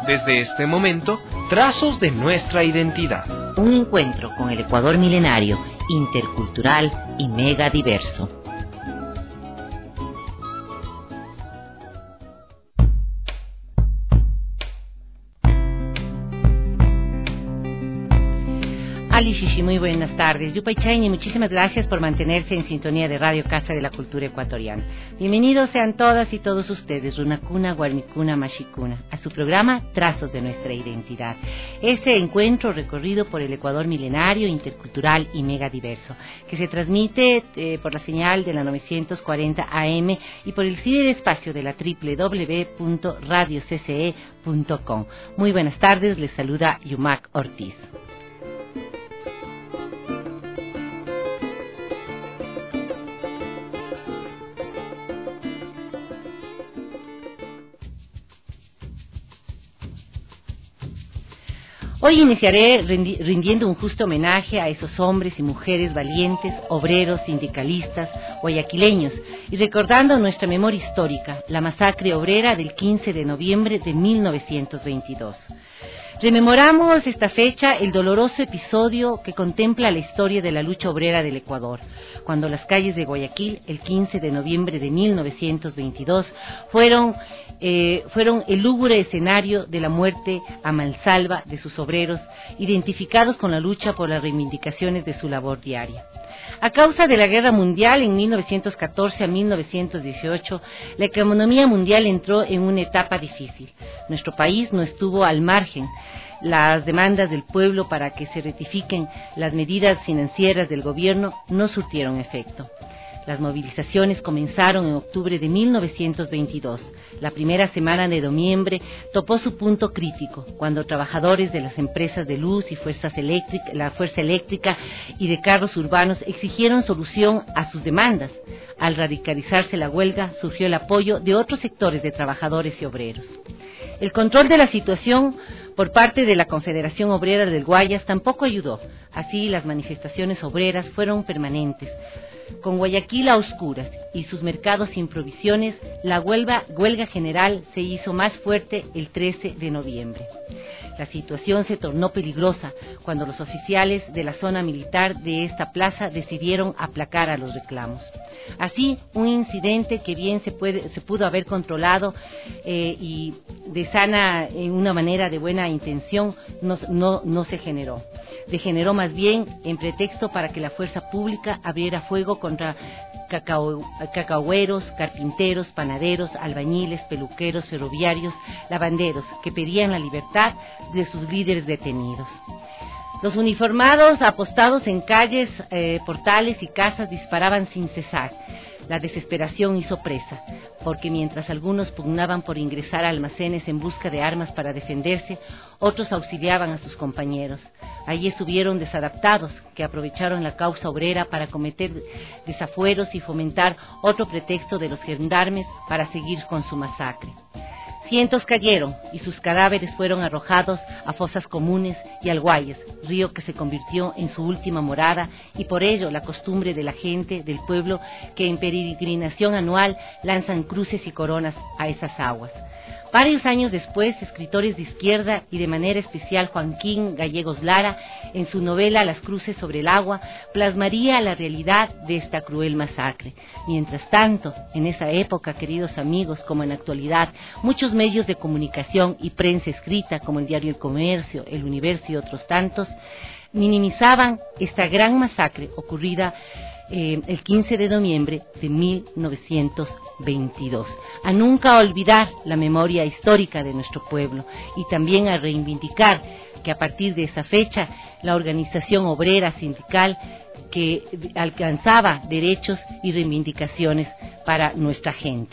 Desde este momento, trazos de nuestra identidad. Un encuentro con el Ecuador milenario, intercultural y mega diverso. Ali Shishi, muy buenas tardes. Yupay Chaini, muchísimas gracias por mantenerse en sintonía de Radio Casa de la Cultura Ecuatoriana. Bienvenidos sean todas y todos ustedes, Runacuna, Guarnicuna, Mashicuna, a su programa Trazos de Nuestra Identidad. Este encuentro recorrido por el Ecuador milenario, intercultural y mega diverso, que se transmite por la señal de la 940 AM y por el ciberespacio de la www.radiocce.com. Muy buenas tardes, les saluda Yumac Ortiz. Hoy iniciaré rindiendo un justo homenaje a esos hombres y mujeres valientes, obreros, sindicalistas, guayaquileños, y recordando nuestra memoria histórica, la masacre obrera del 15 de noviembre de 1922. Rememoramos esta fecha el doloroso episodio que contempla la historia de la lucha obrera del Ecuador, cuando las calles de Guayaquil, el 15 de noviembre de 1922, fueron el lúgubre escenario de la muerte a mansalva de sus obreros, identificados con la lucha por las reivindicaciones de su labor diaria. A causa de la guerra mundial en 1914 a 1918, la economía mundial entró en una etapa difícil. Nuestro país no estuvo al margen. Las demandas del pueblo para que se rectifiquen las medidas financieras del gobierno no surtieron efecto. Las movilizaciones comenzaron en octubre de 1922. La primera semana de noviembre topó su punto crítico, cuando trabajadores de las empresas de luz y la fuerza eléctrica y de carros urbanos exigieron solución a sus demandas. Al radicalizarse la huelga, surgió el apoyo de otros sectores de trabajadores y obreros. El control de la situación por parte de la Confederación Obrera del Guayas tampoco ayudó. Así, las manifestaciones obreras fueron permanentes. Con Guayaquil a oscuras y sus mercados sin provisiones, la huelga general se hizo más fuerte el 13 de noviembre. La situación se tornó peligrosa cuando los oficiales de la zona militar de esta plaza decidieron aplacar a los reclamos. Así, un incidente que bien se pudo haber controlado y en una manera de buena intención no se generó. Degeneró más bien en pretexto para que la fuerza pública abriera fuego contra cacahueros, carpinteros, panaderos, albañiles, peluqueros, ferroviarios, lavanderos, que pedían la libertad de sus líderes detenidos. Los uniformados, apostados en calles, portales y casas, disparaban sin cesar. La desesperación hizo presa, porque mientras algunos pugnaban por ingresar a almacenes en busca de armas para defenderse, otros auxiliaban a sus compañeros. Allí estuvieron desadaptados, que aprovecharon la causa obrera para cometer desafueros y fomentar otro pretexto de los gendarmes para seguir con su masacre. Cientos cayeron y sus cadáveres fueron arrojados a fosas comunes y al Guayas, río que se convirtió en su última morada, y por ello la costumbre de la gente del pueblo que en peregrinación anual lanzan cruces y coronas a esas aguas. Varios años después, escritores de izquierda y de manera especial Joaquín Gallegos Lara, en su novela Las cruces sobre el agua, plasmaría la realidad de esta cruel masacre. Mientras tanto, en esa época, queridos amigos, como en la actualidad, muchos medios de comunicación y prensa escrita, como el diario El Comercio, El Universo y otros tantos, minimizaban esta gran masacre ocurrida el 15 de noviembre de 1922, a nunca olvidar la memoria histórica de nuestro pueblo y también a reivindicar que a partir de esa fecha la organización obrera sindical que alcanzaba derechos y reivindicaciones para nuestra gente.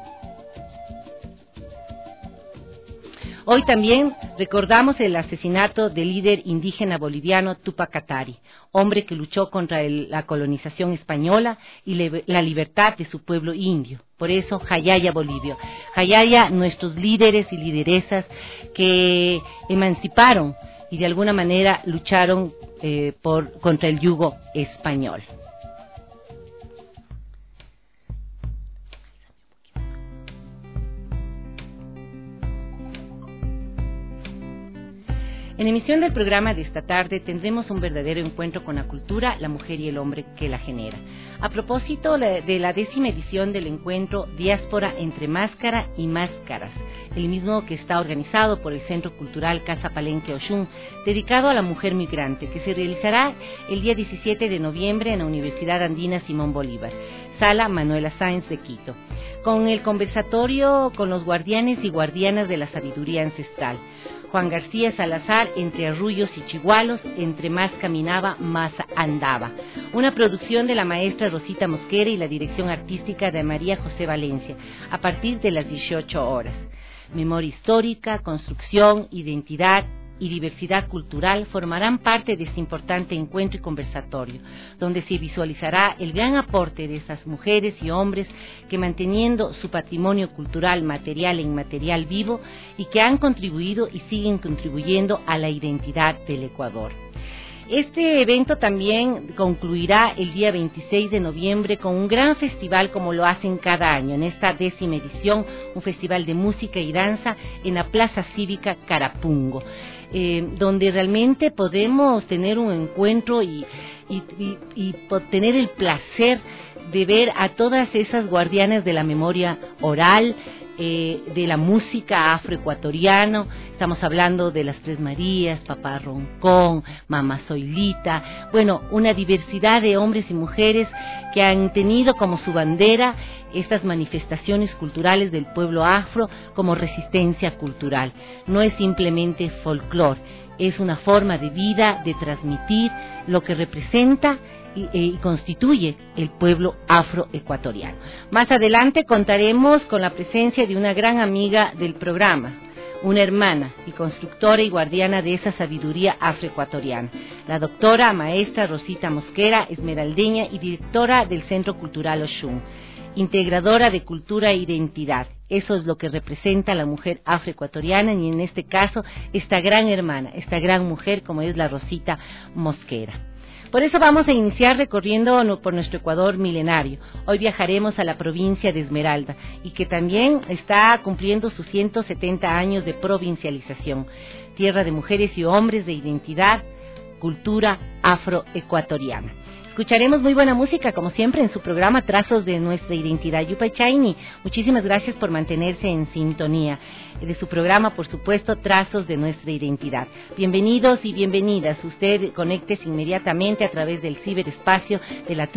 Hoy también recordamos el asesinato del líder indígena boliviano Túpac Katari, hombre que luchó contra la colonización española y la libertad de su pueblo indio. Por eso, Jayaya Bolivia. Jayaya, nuestros líderes y lideresas que emanciparon y de alguna manera lucharon contra el yugo español. En emisión del programa de esta tarde tendremos un verdadero encuentro con la cultura, la mujer y el hombre que la genera. A propósito de la 10ª edición del encuentro Diáspora entre Máscara y Máscaras, el mismo que está organizado por el Centro Cultural Casa Palenque Oshun, dedicado a la mujer migrante, que se realizará el día 17 de noviembre en la Universidad Andina Simón Bolívar, Sala Manuela Sáenz de Quito, con el conversatorio con los guardianes y guardianas de la sabiduría ancestral. Juan García Salazar, entre arrullos y chigualos, entre más caminaba, más andaba. Una producción de la maestra Rosita Mosquera y la dirección artística de María José Valencia, a partir de las 18 horas. Memoria histórica, construcción, identidad y diversidad cultural formarán parte de este importante encuentro y conversatorio, donde se visualizará el gran aporte de esas mujeres y hombres que, manteniendo su patrimonio cultural, material e inmaterial vivo, y que han contribuido y siguen contribuyendo a la identidad del Ecuador. Este evento también concluirá el día 26 de noviembre con un gran festival, como lo hacen cada año, en esta 10ª edición, un festival de música y danza en la Plaza Cívica Carapungo, donde realmente podemos tener un encuentro y tener el placer de ver a todas esas guardianas de la memoria oral, de la música afroecuatoriana. Estamos hablando de las Tres Marías, Papá Roncón, Mamá Zoilita, bueno, una diversidad de hombres y mujeres que han tenido como su bandera estas manifestaciones culturales del pueblo afro como resistencia cultural. No es simplemente folclore, es una forma de vida, de transmitir lo que representa y constituye el pueblo afroecuatoriano. Más adelante contaremos con la presencia de una gran amiga del programa, una hermana y constructora y guardiana de esa sabiduría afroecuatoriana, la doctora maestra Rosita Mosquera, esmeraldeña y directora del Centro Cultural Oshun, integradora de cultura e identidad. Eso es lo que representa a la mujer afroecuatoriana, y en este caso esta gran hermana, esta gran mujer como es la Rosita Mosquera. Por eso vamos a iniciar recorriendo por nuestro Ecuador milenario. Hoy viajaremos a la provincia de Esmeralda, y que también está cumpliendo sus 170 años de provincialización. Tierra de mujeres y hombres de identidad, cultura afroecuatoriana. Escucharemos muy buena música, como siempre, en su programa Trazos de Nuestra Identidad. Yupa Chaini, muchísimas gracias por mantenerse en sintonía de su programa, por supuesto, Trazos de Nuestra Identidad. Bienvenidos y bienvenidas. Usted conéctese inmediatamente a través del ciberespacio de la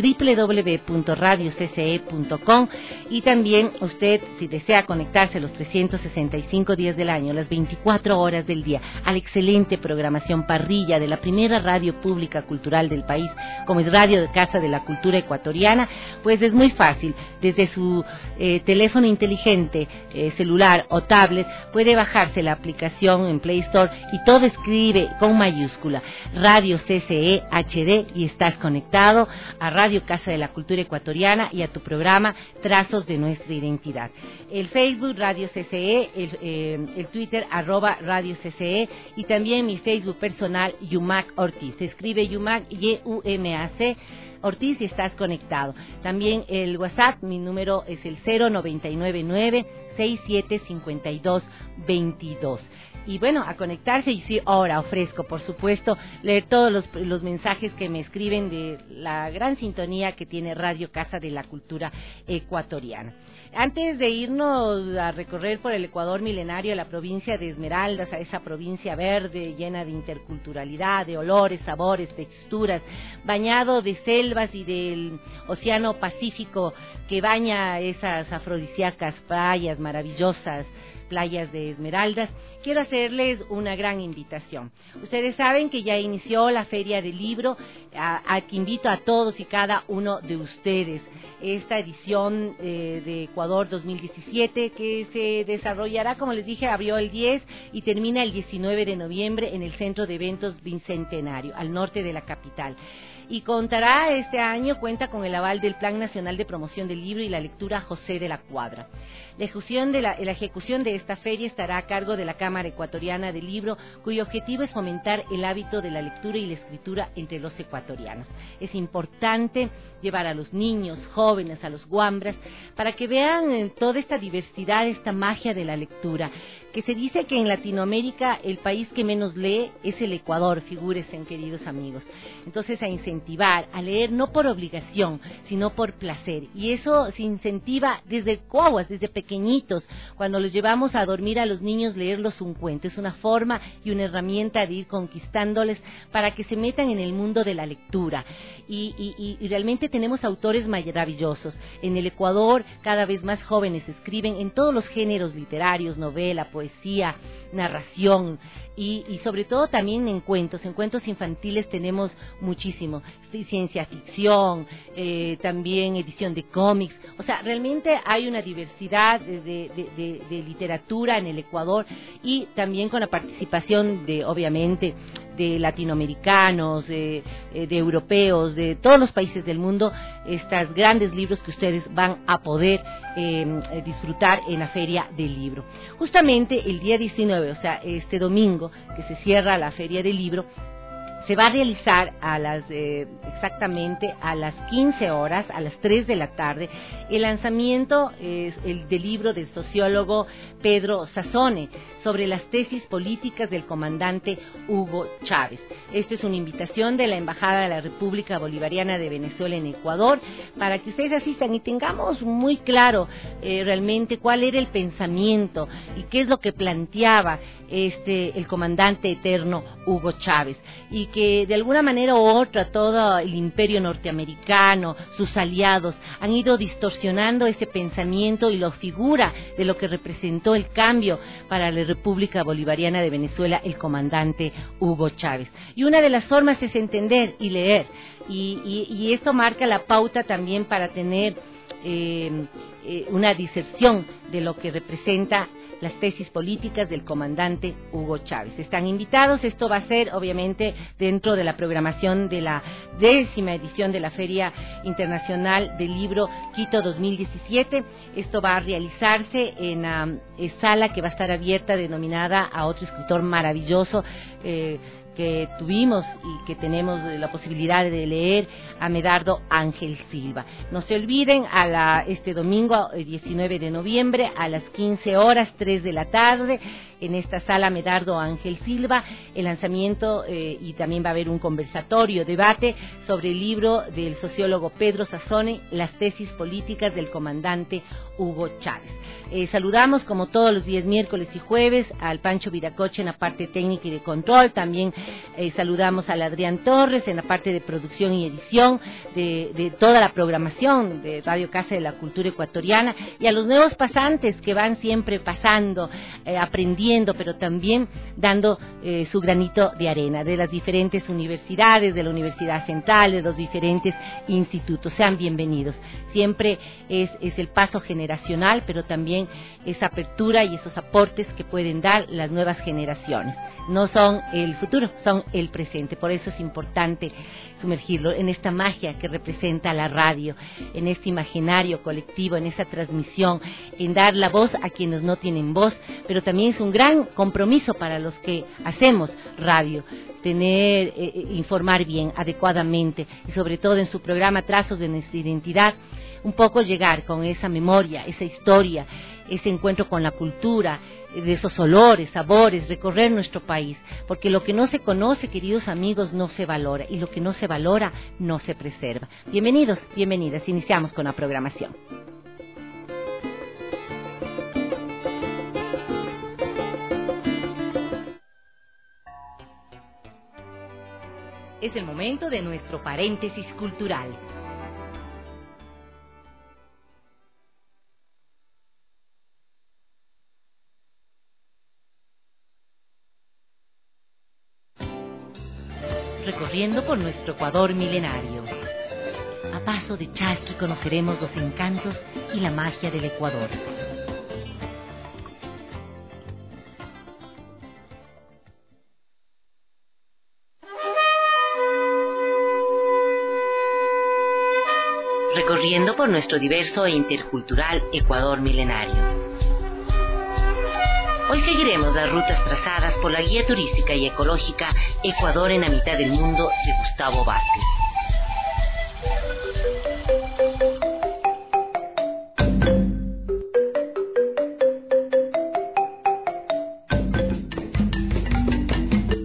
www.radiocce.com, y también usted, si desea conectarse los 365 días del año, las 24 horas del día, a la excelente programación parrilla de la primera radio pública cultural del país, como es Radio de Casa de la Cultura Ecuatoriana, pues es muy fácil. Desde su teléfono inteligente, celular o tablet, puede bajarse la aplicación en Play Store y todo escribe con mayúscula Radio CCE HD, y estás conectado a Radio Casa de la Cultura Ecuatoriana y a tu programa Trazos de Nuestra Identidad. El Facebook Radio CCE, el Twitter @Radio CCE, y también mi Facebook personal Yumac Ortiz. Se escribe Yumac YUMAC Ortiz, y estás conectado. También el WhatsApp, mi número es el 0999-675222. Y bueno, a conectarse, y sí, ahora ofrezco, por supuesto, leer todos los mensajes que me escriben de la gran sintonía que tiene Radio Casa de la Cultura Ecuatoriana. Antes de irnos a recorrer por el Ecuador milenario, a la provincia de Esmeraldas, a esa provincia verde llena de interculturalidad, de olores, sabores, texturas, bañado de selvas y del Océano Pacífico que baña esas afrodisíacas playas maravillosas, playas de Esmeraldas, quiero hacerles una gran invitación. Ustedes saben que ya inició la Feria del Libro, a que invito a todos y cada uno de ustedes. Esta edición de Ecuador 2017, que se desarrollará, como les dije, abrió el 10 y termina el 19 de noviembre en el Centro de Eventos Bicentenario, al norte de la capital. Y cuenta con el aval del Plan Nacional de Promoción del Libro y la Lectura José de la Cuadra. La ejecución de esta feria estará a cargo de la Cámara Ecuatoriana del Libro, cuyo objetivo es fomentar el hábito de la lectura y la escritura entre los ecuatorianos. Es importante llevar a los niños, jóvenes, a los guambras, para que vean toda esta diversidad, esta magia de la lectura, que se dice que en Latinoamérica el país que menos lee es el Ecuador, figúrense, queridos amigos. Entonces, a incentivar, a leer no por obligación, sino por placer. Y eso se incentiva desde guaguas, desde pequeñitos, cuando los llevamos a dormir a los niños, leerlos un cuento. Es una forma y una herramienta de ir conquistándoles para que se metan en el mundo de la lectura. Y realmente tenemos autores maravillosos. En el Ecuador, cada vez más jóvenes escriben en todos los géneros literarios, novela, poesía, narración, y sobre todo también en cuentos infantiles tenemos muchísimo, ciencia ficción, también edición de cómics. O sea, realmente hay una diversidad de literatura en el Ecuador, y también con la participación obviamente, de latinoamericanos, de europeos, de todos los países del mundo, estos grandes libros que ustedes van a poder disfrutar en la Feria del Libro. Justamente el día 19, o sea, este domingo, que se cierra la Feria del Libro, se va a realizar exactamente a las 15 horas, a las 3 de la tarde, el lanzamiento del libro del sociólogo Pedro Sassone sobre las tesis políticas del comandante Hugo Chávez. Esto es una invitación de la Embajada de la República Bolivariana de Venezuela en Ecuador, para que ustedes asistan y tengamos muy claro realmente cuál era el pensamiento y qué es lo que planteaba el comandante eterno Hugo Chávez, y que de alguna manera u otra todo el imperio norteamericano, sus aliados, han ido distorsionando ese pensamiento y la figura de lo que representó el cambio para la República Bolivariana de Venezuela, el comandante Hugo Chávez. Y una de las formas es entender y leer, y esto marca la pauta también para tener una diserción de lo que representa las tesis políticas del comandante Hugo Chávez. Están invitados. Esto va a ser obviamente dentro de la programación de la 10ª edición de la Feria Internacional del Libro Quito 2017. Esto va a realizarse en la sala que va a estar abierta, denominada a otro escritor maravilloso que tuvimos y que tenemos la posibilidad de leer, a Medardo Ángel Silva. No se olviden, este domingo 19 de noviembre a las 15 horas, 3 de la tarde, en esta sala Medardo Ángel Silva, el lanzamiento, y también va a haber un conversatorio, debate sobre el libro del sociólogo Pedro Sassone, Las tesis políticas del comandante Hugo Chávez. Saludamos, como todos los días, miércoles y jueves, al Pancho Viracocha en la parte técnica y de control. También saludamos al Adrián Torres en la parte de producción y edición de toda la programación de Radio Casa de la Cultura Ecuatoriana, y a los nuevos pasantes que van siempre pasando, aprendiendo, pero también dando su granito de arena, de las diferentes universidades, de la Universidad Central, de los diferentes institutos. Sean bienvenidos. Siempre es el paso generacional, pero también esa apertura y esos aportes que pueden dar las nuevas generaciones. No son el futuro, son el presente. Por eso es importante sumergirlo en esta magia que representa la radio, en este imaginario colectivo, en esa transmisión, en dar la voz a quienes no tienen voz, pero también es un gran compromiso para los que hacemos radio, informar bien, adecuadamente, y sobre todo en su programa Trazos de nuestra identidad, un poco llegar con esa memoria, esa historia, ese encuentro con la cultura, de esos olores, sabores, recorrer nuestro país, porque lo que no se conoce, queridos amigos, no se valora, y lo que no se valora no se preserva. Bienvenidos, bienvenidas, iniciamos con la programación. Es el momento de nuestro paréntesis cultural. Recorriendo por nuestro Ecuador milenario. A paso de chasqui conoceremos los encantos y la magia del Ecuador. Recorriendo por nuestro diverso e intercultural Ecuador milenario. Hoy seguiremos las rutas trazadas por la guía turística y ecológica Ecuador en la mitad del mundo de Gustavo Vázquez.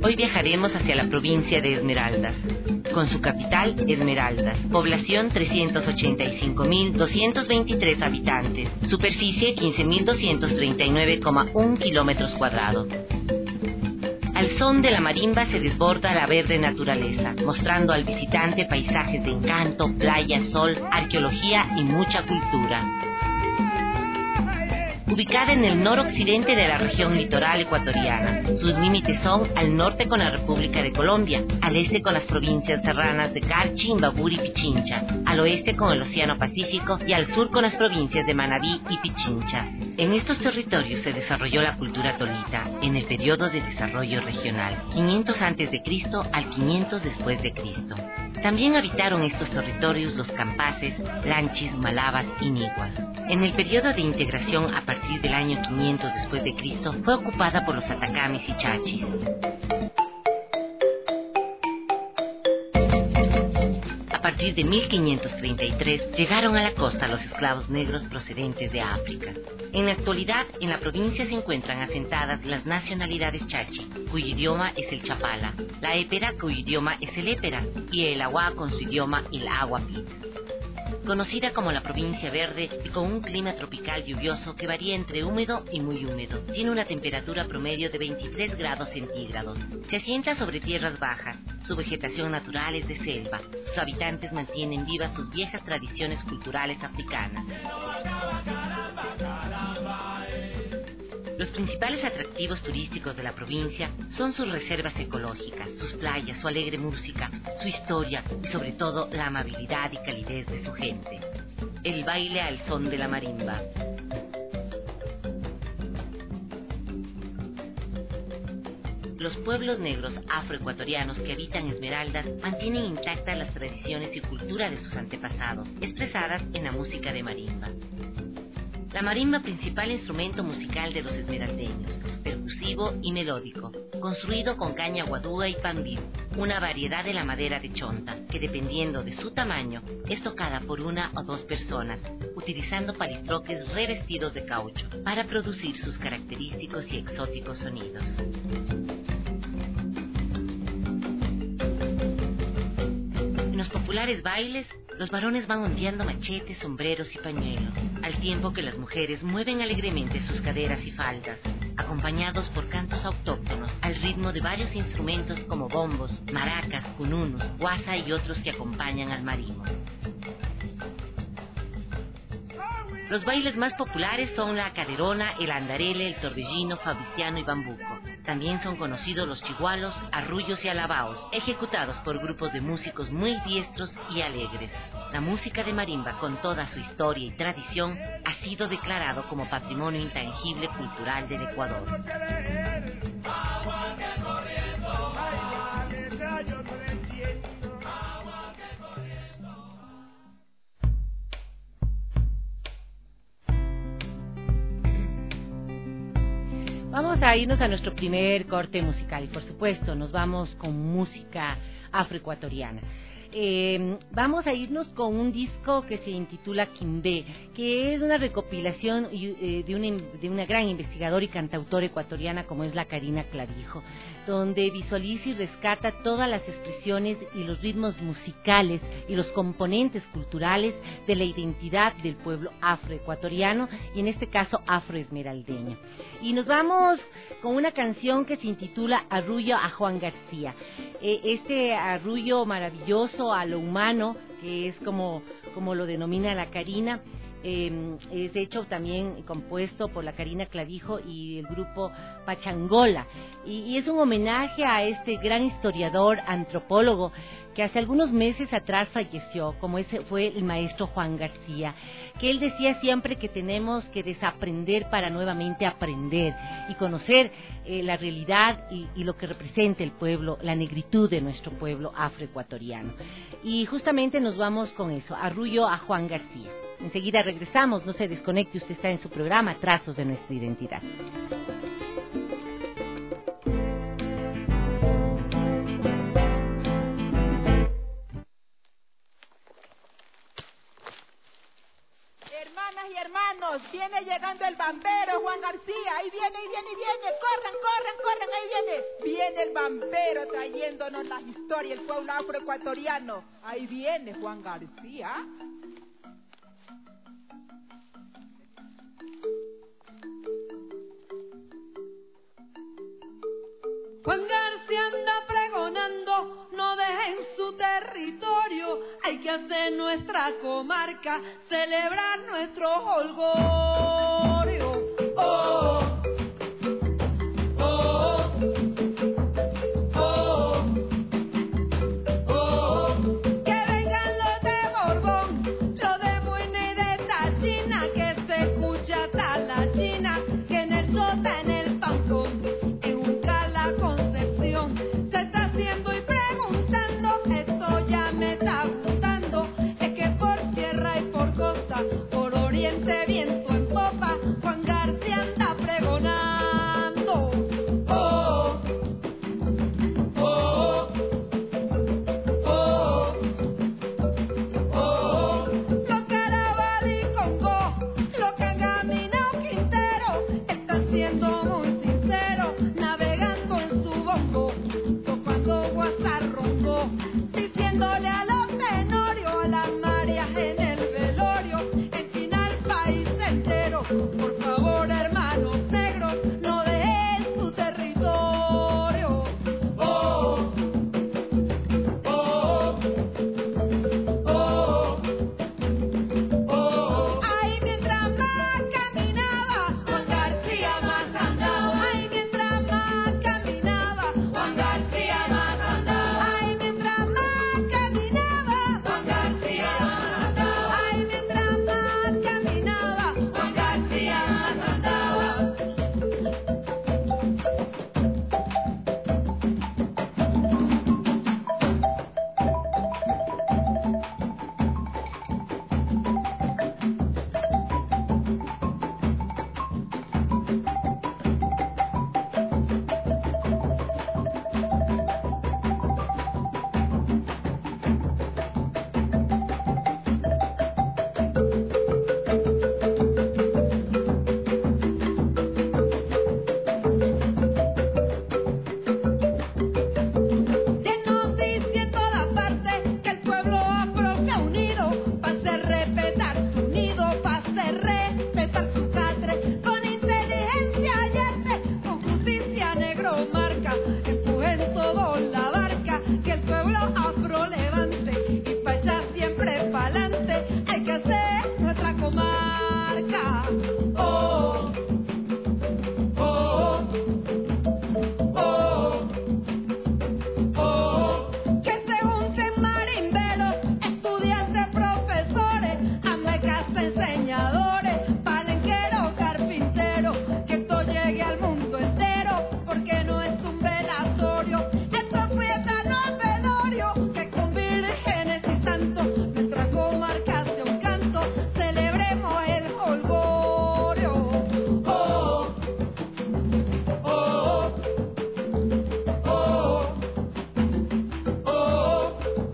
Hoy viajaremos hacia la provincia de Esmeraldas, con su capital, Esmeraldas, población 385.223 habitantes, superficie 15.239,1 kilómetros cuadrados. Al son de la marimba se desborda la verde naturaleza, mostrando al visitante paisajes de encanto, playa, sol, arqueología y mucha cultura. Ubicada en el noroccidente de la región litoral ecuatoriana, sus límites son al norte con la República de Colombia, al este con las provincias serranas de Carchi, Imbabura y Pichincha, al oeste con el Océano Pacífico y al sur con las provincias de Manabí y Pichincha. En estos territorios se desarrolló la cultura tolita en el periodo de desarrollo regional, 500 a.C. al 500 después de Cristo. También habitaron estos territorios los campaces, lanchis, malabas y niguas. En el periodo de integración a partir del año 500 después de Cristo fue ocupada por los atacames y chachis. A partir de 1533 llegaron a la costa los esclavos negros procedentes de África. En la actualidad, en la provincia se encuentran asentadas las nacionalidades chachi, cuyo idioma es el chapala, la épera, cuyo idioma es el épera, y el agua con su idioma el aguapit. Conocida como la provincia verde y con un clima tropical lluvioso que varía entre húmedo y muy húmedo. Tiene una temperatura promedio de 23 grados centígrados. Se asienta sobre tierras bajas. Su vegetación natural es de selva. Sus habitantes mantienen vivas sus viejas tradiciones culturales africanas. Los principales atractivos turísticos de la provincia son sus reservas ecológicas, sus playas, su alegre música, su historia y sobre todo la amabilidad y calidez de su gente. El baile al son de la marimba. Los pueblos negros afroecuatorianos que habitan Esmeraldas mantienen intactas las tradiciones y cultura de sus antepasados, expresadas en la música de marimba. La marimba, principal instrumento musical de los esmeraldeños, percusivo y melódico, construido con caña guadúa y pambí, una variedad de la madera de chonta, que dependiendo de su tamaño, es tocada por una o dos personas, utilizando palitroques revestidos de caucho, para producir sus característicos y exóticos sonidos. En los populares bailes, los varones van ondeando machetes, sombreros y pañuelos, al tiempo que las mujeres mueven alegremente sus caderas y faldas, acompañados por cantos autóctonos al ritmo de varios instrumentos como bombos, maracas, cununus, guasa y otros que acompañan al marimba. Los bailes más populares son la caderona, el andarele, el torbellino, fabriciano y bambuco. También son conocidos los chigualos, arrullos y alabaos, ejecutados por grupos de músicos muy diestros y alegres. La música de marimba, con toda su historia y tradición, ha sido declarado como patrimonio intangible cultural del Ecuador. Vamos a irnos a nuestro primer corte musical y por supuesto nos vamos con música afroecuatoriana. Vamos a irnos con un disco que se intitula Quimbé, que es una recopilación de una gran investigadora y cantautora ecuatoriana como es la Karina Clavijo, donde visualiza y rescata todas las expresiones y los ritmos musicales y los componentes culturales de la identidad del pueblo afroecuatoriano y en este caso afroesmeraldeño. Y nos vamos con una canción que se intitula Arrullo a Juan García. Este arrullo maravilloso a lo humano, que es como lo denomina la Karina, es de hecho también compuesto por la Karina Clavijo y el grupo Pachangola, y es un homenaje a este gran historiador, antropólogo, que hace algunos meses atrás falleció, como ese fue el maestro Juan García, que él decía siempre que tenemos que desaprender para nuevamente aprender y conocer la realidad y lo que representa el pueblo, la negritud de nuestro pueblo afroecuatoriano. Y justamente nos vamos con eso, Arrullo a Juan García. Enseguida regresamos, no se desconecte, usted está en su programa Trazos de Nuestra Identidad. Hermanas y hermanos, Vamos, viene llegando el vampero Juan García. Ahí viene, corran, ahí viene. Viene el vampero trayéndonos las historias del pueblo afroecuatoriano. Ahí viene Juan García. Juan García anda pregonando, no dejen su territorio, hay que hacer nuestra comarca, celebrar nuestro holgorio. Oh, oh, oh, oh, que vengan los de Borbón, los de Buena y de Tachina, que se escucha hasta la China, que en el Sota, en el Pancón, se está haciendo y preguntando, esto ya me está gustando, es que por tierra y por costa, por oriente viento en popa, Juan García anda pregonando. Oh, oh, oh, oh, los Caraval y Congo, los que han caminado Quintero, están siendo muy sinceros, navegando en su bongo, tocando guasarrongo, diciéndole a los tenorios, a las mareas en el velorio, en China al país entero, por favor hermanos negros, no dejen su territorio. Oh, oh, oh, oh. Ahí mientras más caminaba, Juan García más andaba. Ahí mientras más caminaba, Juan García más andaba. Ahí mientras más caminaba, Juan García más andaba. Ahí mientras más caminaba, Juan García más andaba. De noticia en todas partes que el pueblo afro se ha unido para hacer respetar su nido, para hacer respetar su catre, con inteligencia y arte, con justicia negro marca, empujen todos la barca, que el pueblo afro levante y para echar siempre pa'lante hay que hacer nuestra comarca. Oh, oh, oh, oh, que se junten marimberos, estudiantes, profesores, amecas, enseñadores, palenqueros, carpinteros, que esto llegue al mundo entero, porque no es un velatorio, esto es fiesta, no es velorio, que con vírgenes y santos nuestra comarca sea un canto, celebremos el holgorio. Oh, oh, oh, oh.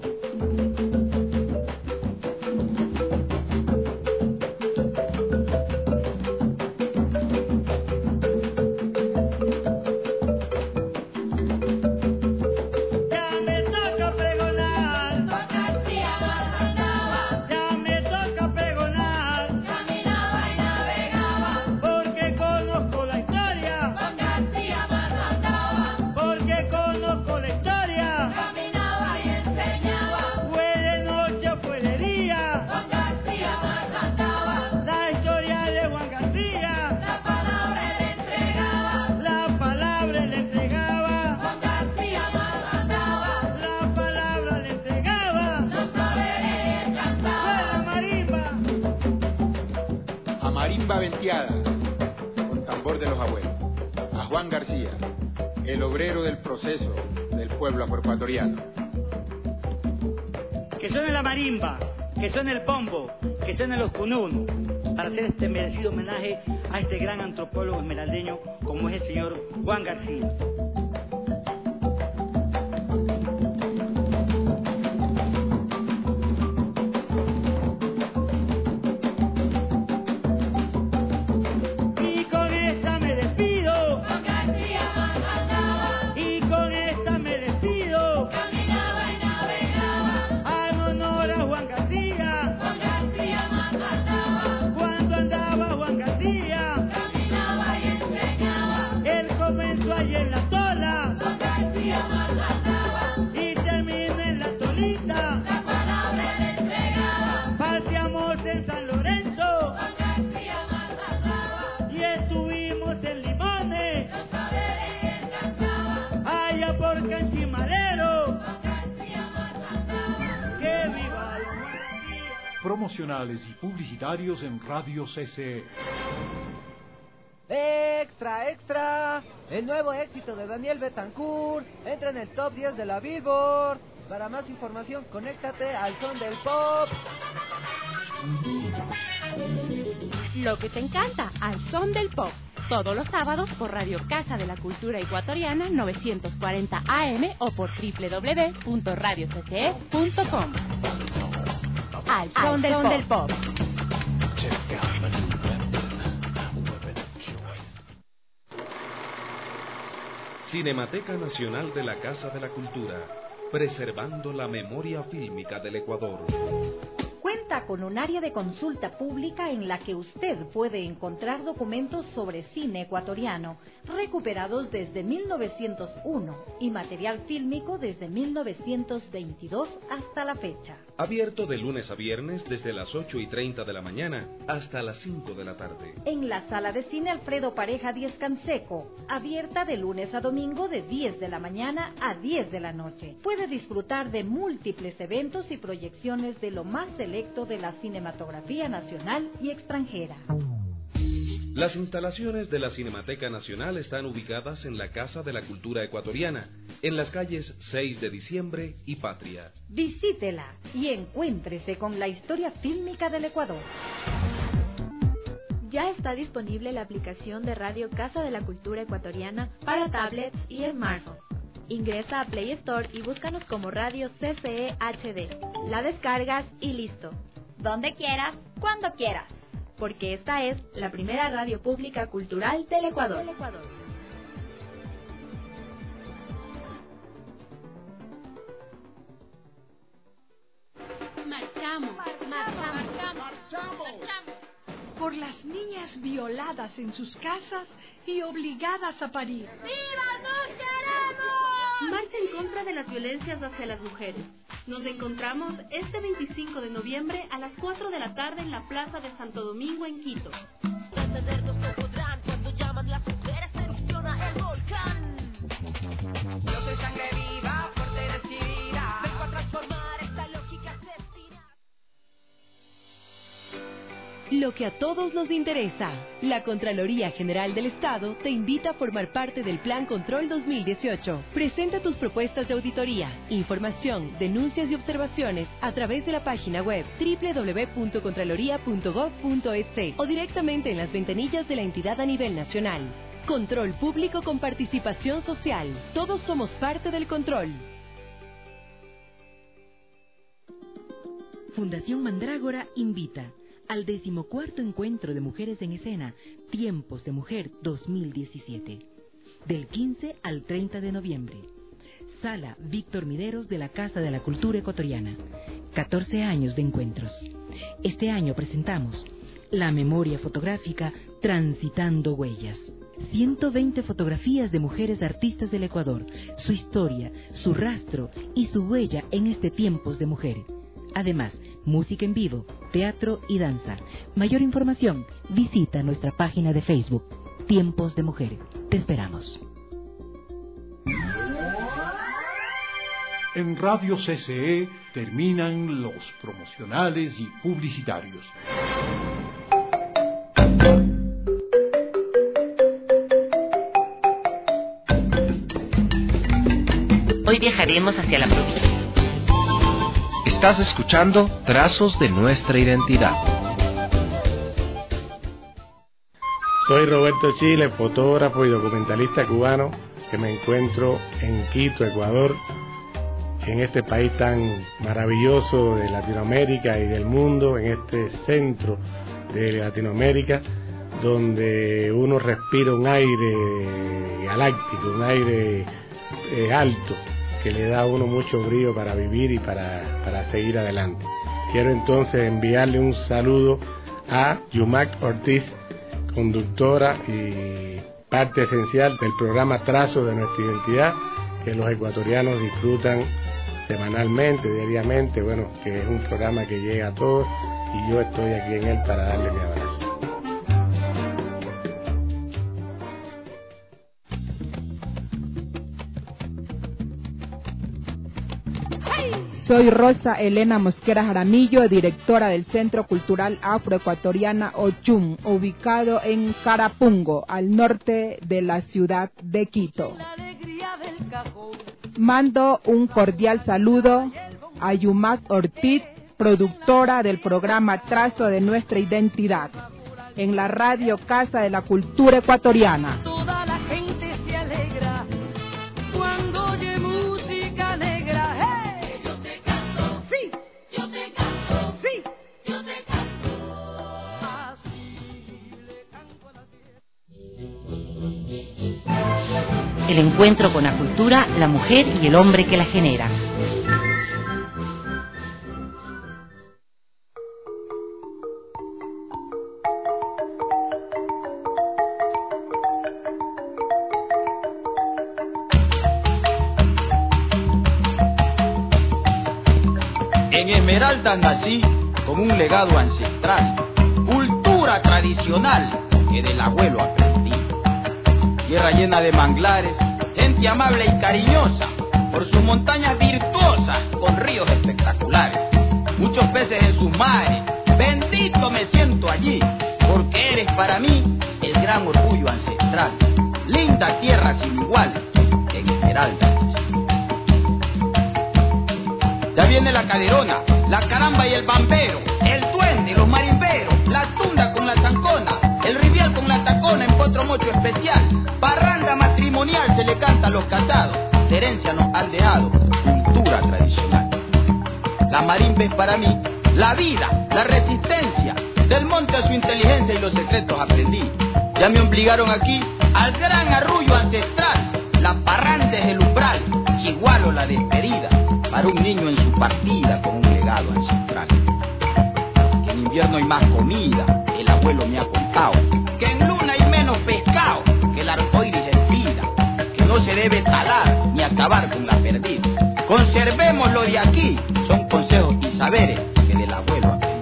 Ya me toca pregonar, Juan García más andaba. Ya me toca pregonar, caminaba y navegaba. Porque conozco la historia, Juan García más andaba. Porque conozco la historia, caminaba y enseñaba. Fue de noche o fue de día, Juan García más andaba. La historia de Juan García, la palabra le entregaba. La palabra le entregaba, Juan García más andaba. La palabra le entregaba, los saberes alcanzaba. Fue la marimba. A marimba venteada, con tambor de los abuelos. A Juan García, el obrero del proceso del pueblo afroecuatoriano. Que suene la marimba, que suene el bombo, que suene los cununos, para hacer este merecido homenaje a este gran antropólogo esmeraldeño como es el señor Juan García. promocionales y publicitarios en Radio CCE. ¡Extra, extra! El nuevo éxito de Daniel Betancourt entra en el top 10 de la Billboard. Para más información, conéctate al Son del Pop. Lo que te encanta, al Son del Pop. Todos los sábados por Radio Casa de la Cultura Ecuatoriana 940 AM o por www.radiocce.com. Al Son del Pop. Cinemateca Nacional de la Casa de la Cultura, preservando la memoria fílmica del Ecuador. Cuenta con un área de consulta pública en la que usted puede encontrar documentos sobre cine ecuatoriano recuperados desde 1901 y material fílmico desde 1922 hasta la fecha. Abierto de lunes a viernes desde las 8:30 de la mañana hasta las 5 de la tarde. En la sala de cine Alfredo Pareja 10 Canseco, abierta de lunes a domingo de 10 de la mañana a 10 de la noche. Puede disfrutar de múltiples eventos y proyecciones de lo más selecto de la cinematografía nacional y extranjera. Las instalaciones de la Cinemateca Nacional están ubicadas en la Casa de la Cultura Ecuatoriana, en las calles 6 de Diciembre y Patria. Visítela y encuéntrese con la historia fílmica del Ecuador. Ya está disponible la aplicación de Radio Casa de la Cultura Ecuatoriana para tablets y smartphones. Ingresa a Play Store y búscanos como Radio CCE HD. La descargas y listo. Donde quieras, cuando quieras. Porque esta es la primera radio pública cultural del Ecuador. Marchamos. Por las niñas violadas en sus casas y obligadas a parir. ¡Viva, no queremos! Marcha en contra de las violencias hacia las mujeres. Nos encontramos este 25 de noviembre a las 4 de la tarde en la Plaza de Santo Domingo en Quito. Entendernos no podrán cuando llaman las mujeres, erupciona el volcán. Yo soy sangre viva, fuerte y decidida. Vengo a transformar esta lógica asesina. Lo que a todos nos interesa. La Contraloría General del Estado te invita a formar parte del Plan Control 2018. Presenta tus propuestas de auditoría, información, denuncias y observaciones a través de la página web www.contraloría.gov.es o directamente en las ventanillas de la entidad a nivel nacional. Control público con participación social. Todos somos parte del control. Fundación Mandrágora invita al 14º Encuentro de Mujeres en Escena, Tiempos de Mujer 2017, del 15 al 30 de noviembre. Sala Víctor Mideros de la Casa de la Cultura Ecuatoriana. 14 años de encuentros. Este año presentamos la memoria fotográfica Transitando Huellas. 120 fotografías de mujeres artistas del Ecuador, su historia, su rastro y su huella en este Tiempos de Mujer. Además, música en vivo, teatro y danza. Mayor información, visita nuestra página de Facebook, Tiempos de Mujer. Te esperamos. En Radio CCE terminan los promocionales y publicitarios. Hoy viajaremos hacia la provincia. Estás escuchando Trazos de Nuestra Identidad. Soy Roberto Chile, fotógrafo y documentalista cubano, que me encuentro en Quito, Ecuador, en este país tan maravilloso de Latinoamérica y del mundo, en este centro de Latinoamérica, donde uno respira un aire galáctico, un aire alto, que le da a uno mucho brío para vivir y para seguir adelante. Quiero entonces enviarle un saludo a Yumac Ortiz, conductora y parte esencial del programa Trazos de Nuestra Identidad, que los ecuatorianos disfrutan semanalmente, diariamente, bueno, que es un programa que llega a todos y yo estoy aquí en él para darle mi abrazo. ¡Hey! Soy Rosa Elena Mosquera Jaramillo, directora del Centro Cultural Afroecuatoriana Ochum, ubicado en Carapungo, al norte de la ciudad de Quito. Mando un cordial saludo a Yumat Ortiz, productora del programa Trazo de Nuestra Identidad, en la radio Casa de la Cultura Ecuatoriana. Toda la gente se alegra cuando oye música negra. ¡Hey! Yo te canto, sí, yo te canto, sí, yo te canto. Así le canto a la tierra. El encuentro con la cultura, la mujer y el hombre que la genera. En Esmeralda nací con un legado ancestral, cultura tradicional que del abuelo aprendí. Tierra llena de manglares, gente amable y cariñosa, por sus montañas virtuosas con ríos espectaculares. Muchos peces en sus mares, bendito me siento allí, porque eres para mí el gran orgullo ancestral. Linda tierra sin igual, en Esmeralda nací. Ya viene la caderona, la caramba y el bambero, el duende, los marimberos, la tunda con la zancona, el rivial con la tacona en potro mocho especial. Parranda matrimonial se le canta a los casados, de herencia nos han dejado cultura tradicional. La marimba es para mí la vida, la resistencia, del monte a su inteligencia y los secretos aprendí. Ya me obligaron aquí al gran arrullo ancestral, la parranda es el umbral, Chigualo la despedida, para un niño en su partida con un legado ancestral. Que en invierno hay más comida, el abuelo me ha contado, que en luna hay menos pescado, que el arcoíris es vida, que no se debe talar ni acabar con la perdida. Conservemos lo de aquí, son consejos y saberes que del abuelo aprendí.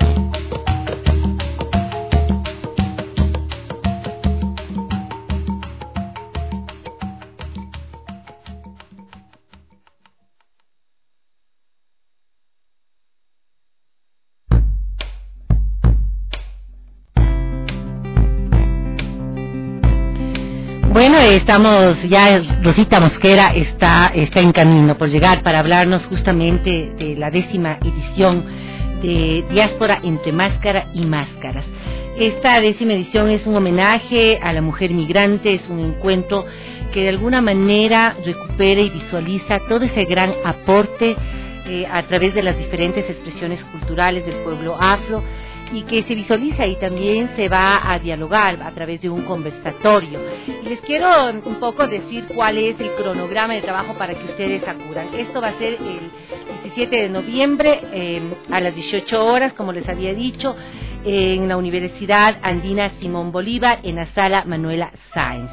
Bueno, estamos ya, Rosita Mosquera está en camino por llegar para hablarnos justamente de la 10ª edición de Diáspora entre Máscara y Máscaras. Esta 10ª edición es un homenaje a la mujer migrante, es un encuentro que de alguna manera recupera y visualiza todo ese gran aporte a través de las diferentes expresiones culturales del pueblo afro, y que se visualiza y también se va a dialogar a través de un conversatorio. Y les quiero un poco decir cuál es el cronograma de trabajo para que ustedes acudan. Esto va a ser el 17 de noviembre a las 18 horas, como les había dicho, en la Universidad Andina Simón Bolívar, en la Sala Manuela Sáenz.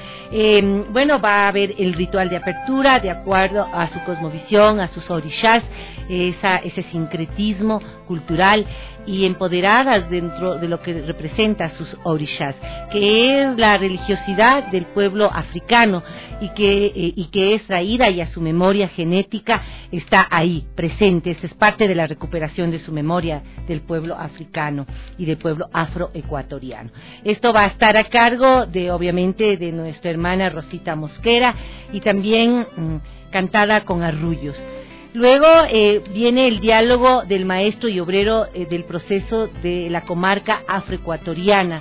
Bueno, va a haber el ritual de apertura de acuerdo a su cosmovisión, a sus orishas, ese sincretismo cultural y empoderadas dentro de lo que representa sus orishas, que es la religiosidad del pueblo africano y que es traída y a su memoria genética está ahí presente. Esta es parte de la recuperación de su memoria del pueblo africano y del pueblo afroecuatoriano. Esto va a estar a cargo de, obviamente, de nuestra hermana Rosita Mosquera y también cantada con arrullos. Luego viene el diálogo del maestro y obrero del proceso de la comarca afroecuatoriana,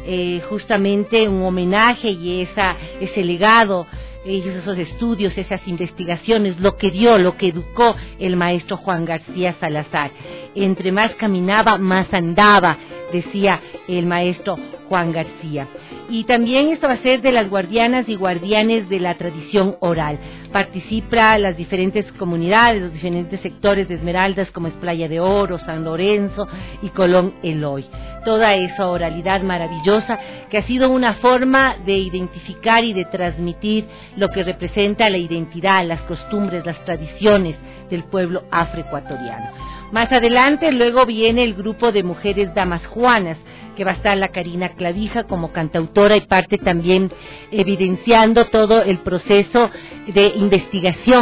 justamente un homenaje y ese legado, esos estudios, esas investigaciones, lo que dio, lo que educó el maestro Juan García Salazar. Entre más caminaba, más andaba, decía el maestro Juan García. Y también esto va a ser de las guardianas y guardianes de la tradición oral. Participa las diferentes comunidades, los diferentes sectores de Esmeraldas, como es Playa de Oro, San Lorenzo y Colón Eloy. Toda esa oralidad maravillosa que ha sido una forma de identificar y de transmitir lo que representa la identidad, las costumbres, las tradiciones del pueblo afroecuatoriano. Más adelante, luego viene el grupo de mujeres damas juanas, que va a estar la Karina Clavija como cantautora y parte también evidenciando todo el proceso de investigación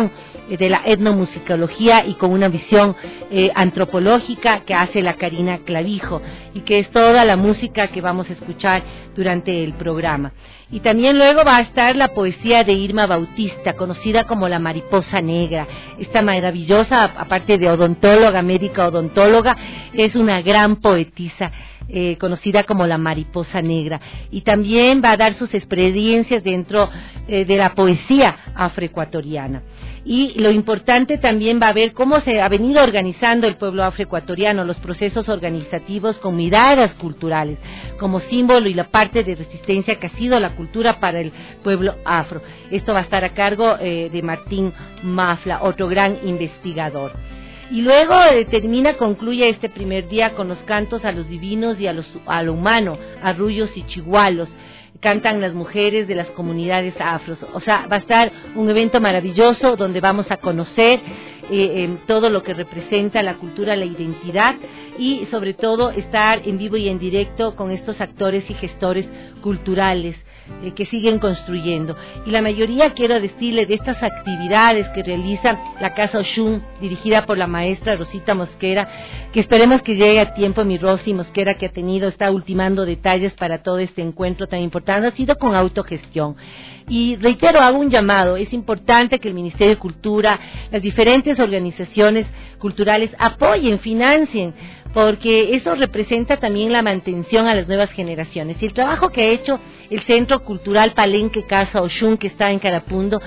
de la etnomusicología y con una visión antropológica que hace la Karina Clavijo, y que es toda la música que vamos a escuchar durante el programa. Y también luego va a estar la poesía de Irma Bautista, conocida como la Mariposa Negra. Esta maravillosa, aparte de odontóloga, médica odontóloga, es una gran poetisa, conocida como la Mariposa Negra, y también va a dar sus experiencias dentro de la poesía afroecuatoriana. Y lo importante también va a ver cómo se ha venido organizando el pueblo afroecuatoriano, los procesos organizativos con miradas culturales, como símbolo y la parte de resistencia que ha sido la cultura para el pueblo afro. Esto va a estar a cargo de Martín Mafla, otro gran investigador. Y luego concluye este primer día con los cantos a los divinos y a lo humano, arrullos y chigualos. Cantan las mujeres de las comunidades afros. O sea, va a estar un evento maravilloso donde vamos a conocer todo lo que representa la cultura, la identidad, y sobre todo estar en vivo y en directo con estos actores y gestores culturales que siguen construyendo. Y la mayoría, quiero decirle, de estas actividades que realiza la Casa Oshun, dirigida por la maestra Rosita Mosquera, que esperemos que llegue a tiempo, mi Rosy Mosquera, que está ultimando detalles para todo este encuentro tan importante, ha sido con autogestión. Y reitero, hago un llamado, es importante que el Ministerio de Cultura, las diferentes organizaciones culturales apoyen, financien, porque eso representa también la mantención a las nuevas generaciones. Y el trabajo que ha hecho el Centro Cultural Palenque Casa Oshun, que está en Carapungo,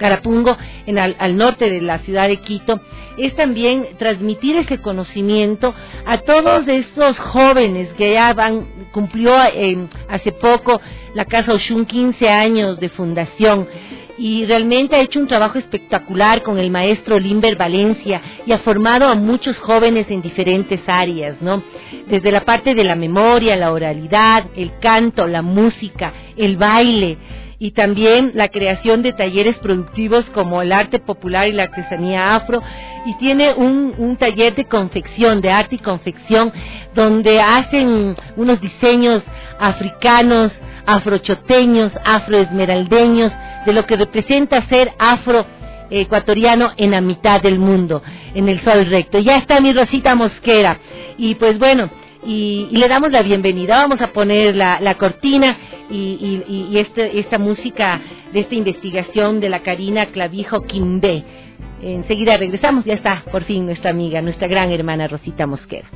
al norte de la ciudad de Quito, es también transmitir ese conocimiento a todos esos jóvenes que ya cumplió hace poco la Casa Oshun 15 años de fundación. Y realmente ha hecho un trabajo espectacular con el maestro Limber Valencia, y ha formado a muchos jóvenes en diferentes áreas, ¿no? Desde la parte de la memoria, la oralidad, el canto, la música, el baile, y también la creación de talleres productivos como el arte popular y la artesanía afro, y tiene un taller de confección, de arte y confección, donde hacen unos diseños africanos, afrochoteños, afroesmeraldeños, de lo que representa ser afroecuatoriano en la mitad del mundo, en el sol recto. Ya está mi Rosita Mosquera, y pues bueno, y le damos la bienvenida. Vamos a poner la cortina y esta música de esta investigación de la Karina Clavijo Quimbé. Enseguida regresamos, ya está por fin nuestra amiga, nuestra gran hermana Rosita Mosquera.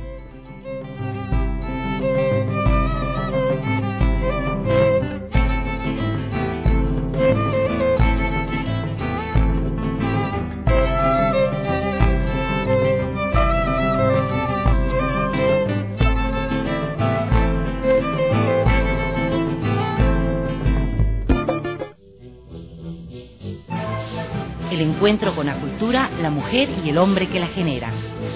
El encuentro con la cultura, la mujer y el hombre que la genera.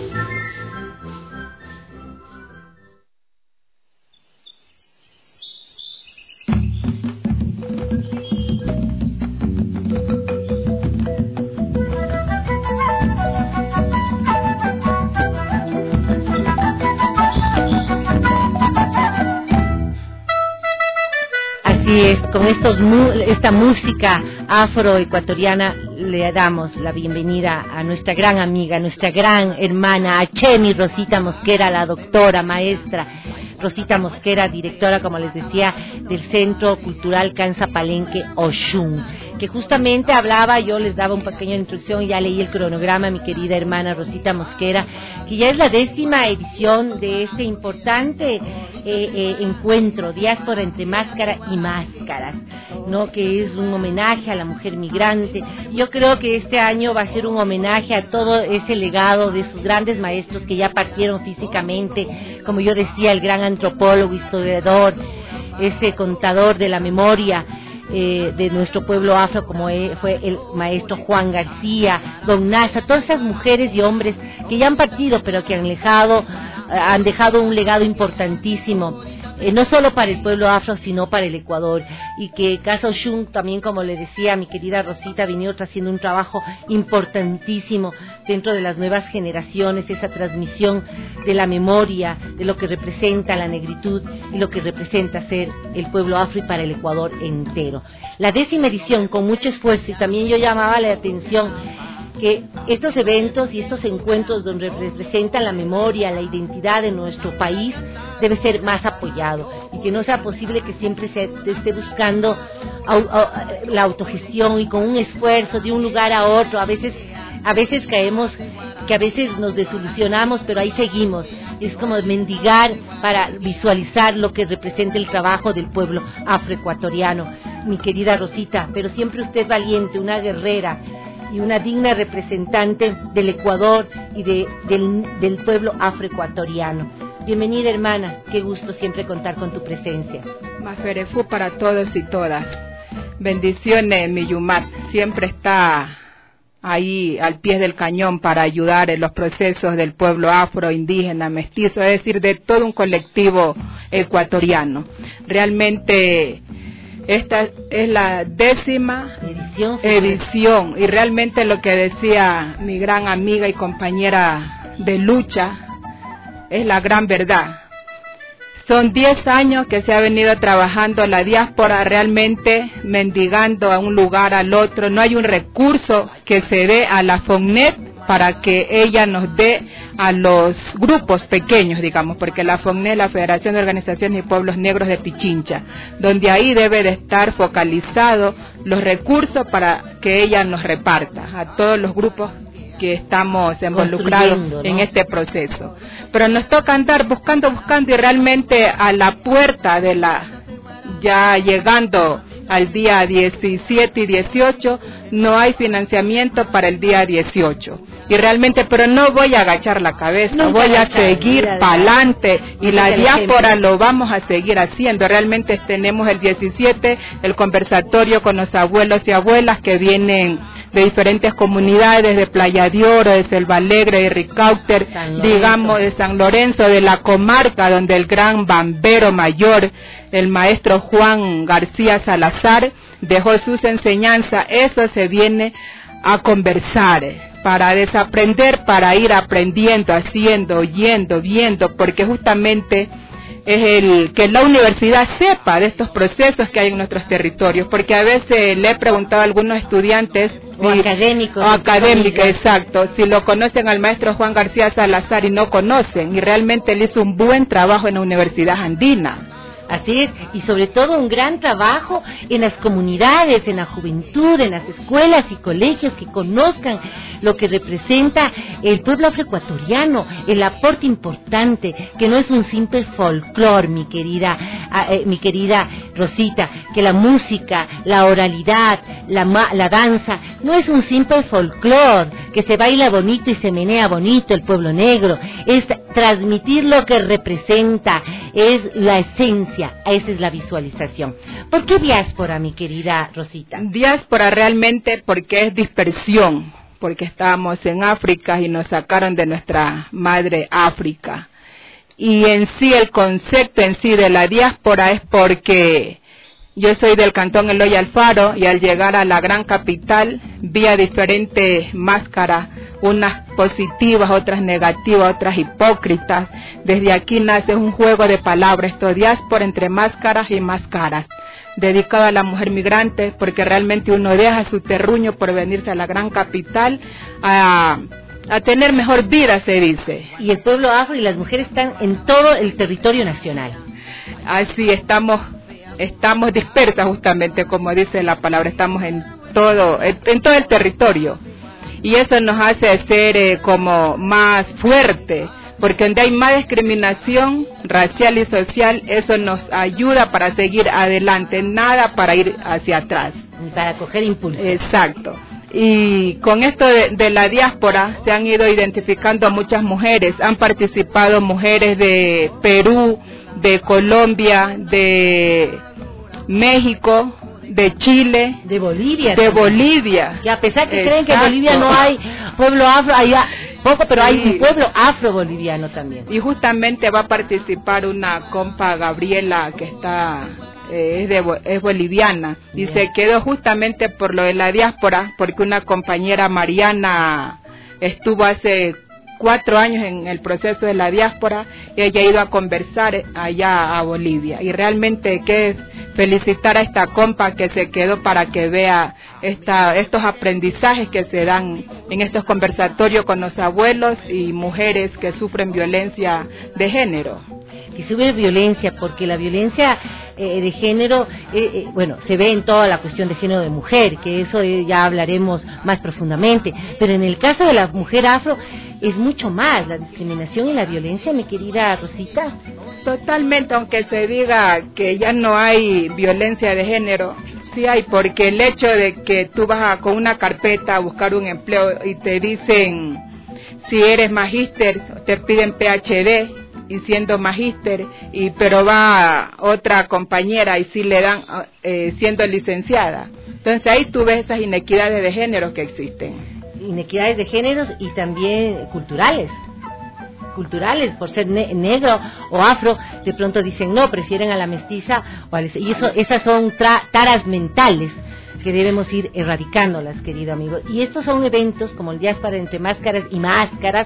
Así es, con esta música afroecuatoriana le damos la bienvenida a nuestra gran amiga, nuestra gran hermana, a Chemi Rosita Mosquera, la doctora, maestra Rosita Mosquera, directora, como les decía, del Centro Cultural Cansa Palenque Oshun, que justamente hablaba, yo les daba una pequeña introducción, ya leí el cronograma, mi querida hermana Rosita Mosquera, que ya es la 10ª edición de este importante encuentro, Diáspora entre Máscara y Máscaras, ¿no? Que es un homenaje a la mujer migrante. Yo creo que este año va a ser un homenaje a todo ese legado de sus grandes maestros que ya partieron físicamente, como yo decía, el gran antropólogo, historiador, ese contador de la memoria de nuestro pueblo afro, como fue el maestro Juan García, Don Nasa, todas esas mujeres y hombres que ya han partido, pero que han dejado un legado importantísimo, no solo para el pueblo afro, sino para el Ecuador, y que Casa Oshun también, como le decía mi querida Rosita, ha venido haciendo un trabajo importantísimo dentro de las nuevas generaciones, esa transmisión de la memoria, de lo que representa la negritud y lo que representa ser el pueblo afro y para el Ecuador entero. La 10ª edición, con mucho esfuerzo, y también yo llamaba la atención que estos eventos y estos encuentros donde representan la memoria, la identidad de nuestro país, debe ser más apoyado y que no sea posible que siempre se esté buscando la autogestión y con un esfuerzo de un lugar a otro. A veces caemos, que a veces nos desilusionamos, pero ahí seguimos. Es como mendigar para visualizar lo que representa el trabajo del pueblo afroecuatoriano. Mi querida Rosita, pero siempre usted valiente, una guerrera y una digna representante del Ecuador y del pueblo afroecuatoriano. Bienvenida, hermana, qué gusto siempre contar con tu presencia. Maferefú para todos y todas. Bendiciones, mi Yumat, siempre está ahí al pie del cañón para ayudar en los procesos del pueblo afro, indígena, mestizo, es decir, de todo un colectivo ecuatoriano. Realmente esta es la 10ª edición y realmente lo que decía mi gran amiga y compañera de lucha es la gran verdad. Son 10 años que se ha venido trabajando la diáspora, realmente mendigando a un lugar al otro. No hay un recurso que se dé a la FONNET para que ella nos dé a los grupos pequeños, digamos, porque la FONNET, la Federación de Organizaciones y Pueblos Negros de Pichincha, donde ahí debe de estar focalizado los recursos para que ella nos reparta a todos los grupos que estamos involucrados, ¿no?, en este proceso. Pero nos toca andar buscando y realmente a la puerta de ya llegando al día 17 y 18, no hay financiamiento para el día 18. Y realmente, pero no voy a agachar la cabeza, voy a seguir para adelante y la diáspora lo vamos a seguir haciendo. Realmente tenemos el 17, el conversatorio con los abuelos y abuelas que vienen de diferentes comunidades, de Playa de Oro, de Selva Alegre, de Ricauter, digamos de San Lorenzo, de la comarca donde el gran bambero mayor, el maestro Juan García Salazar, dejó sus enseñanzas. Eso se viene a conversar, para desaprender, para ir aprendiendo, haciendo, oyendo, viendo, porque justamente es que la universidad sepa de estos procesos que hay en nuestros territorios, porque a veces le he preguntado a algunos estudiantes académicos, exacto, si lo conocen al maestro Juan García Salazar y no conocen, y realmente él hizo un buen trabajo en la Universidad Andina. Así es, y sobre todo un gran trabajo en las comunidades, en la juventud, en las escuelas y colegios, que conozcan lo que representa el pueblo afroecuatoriano, el aporte importante, que no es un simple folclore, mi querida Rosita, que la música, la oralidad, la danza, no es un simple folclore, que se baila bonito y se menea bonito el pueblo negro, es transmitir lo que representa, es la esencia, esa es la visualización. ¿Por qué diáspora, mi querida Rosita? Diáspora realmente porque es dispersión, porque estábamos en África y nos sacaron de nuestra madre África. Y en sí, el concepto en sí de la diáspora es porque yo soy del cantón Eloy Alfaro y al llegar a la gran capital vi a diferentes máscaras, unas positivas, otras negativas, otras hipócritas. Desde aquí nace un juego de palabras, esto diáspora entre máscaras y máscaras, dedicado a la mujer migrante, porque realmente uno deja su terruño por venirse a la gran capital a tener mejor vida, se dice. Y el pueblo afro y las mujeres están en todo el territorio nacional. Así estamos dispersas, justamente como dice la palabra, estamos en todo el territorio, y eso nos hace ser como más fuerte, porque donde hay más discriminación racial y social, eso nos ayuda para seguir adelante, nada para ir hacia atrás, para coger impulso. Exacto. Y con esto de la diáspora se han ido identificando muchas mujeres, han participado mujeres de Perú, de Colombia, de México, de Chile, de Bolivia, y a pesar que creen que en Bolivia no hay pueblo afro, hay poco, pero hay un pueblo afro-boliviano también. Y justamente va a participar una compa Gabriela que está es boliviana, y se quedó justamente por lo de la diáspora, porque una compañera Mariana estuvo hace 4 años en el proceso de la diáspora, y ella ha ido a conversar allá a Bolivia, y realmente que felicitar a esta compa que se quedó para que vea estos aprendizajes que se dan en estos conversatorios con los abuelos y mujeres que sufren violencia de género. Que sube violencia, porque la violencia de género, bueno, se ve en toda la cuestión de género de mujer, que eso ya hablaremos más profundamente, pero en el caso de la mujer afro es mucho más la discriminación y la violencia, mi querida Rosita. Totalmente, aunque se diga que ya no hay violencia de género, sí hay, porque el hecho de que tú vas con una carpeta a buscar un empleo y te dicen, si eres magíster, te piden PhD, y siendo magíster, pero va otra compañera y sí le dan siendo licenciada. Entonces ahí tú ves esas inequidades de género que existen. Inequidades de géneros y también culturales, por ser negro o afro, de pronto dicen no, prefieren a la mestiza, y esas son taras mentales que debemos ir erradicándolas, querido amigo. Y estos son eventos como el Diáspora entre Máscaras y Máscaras,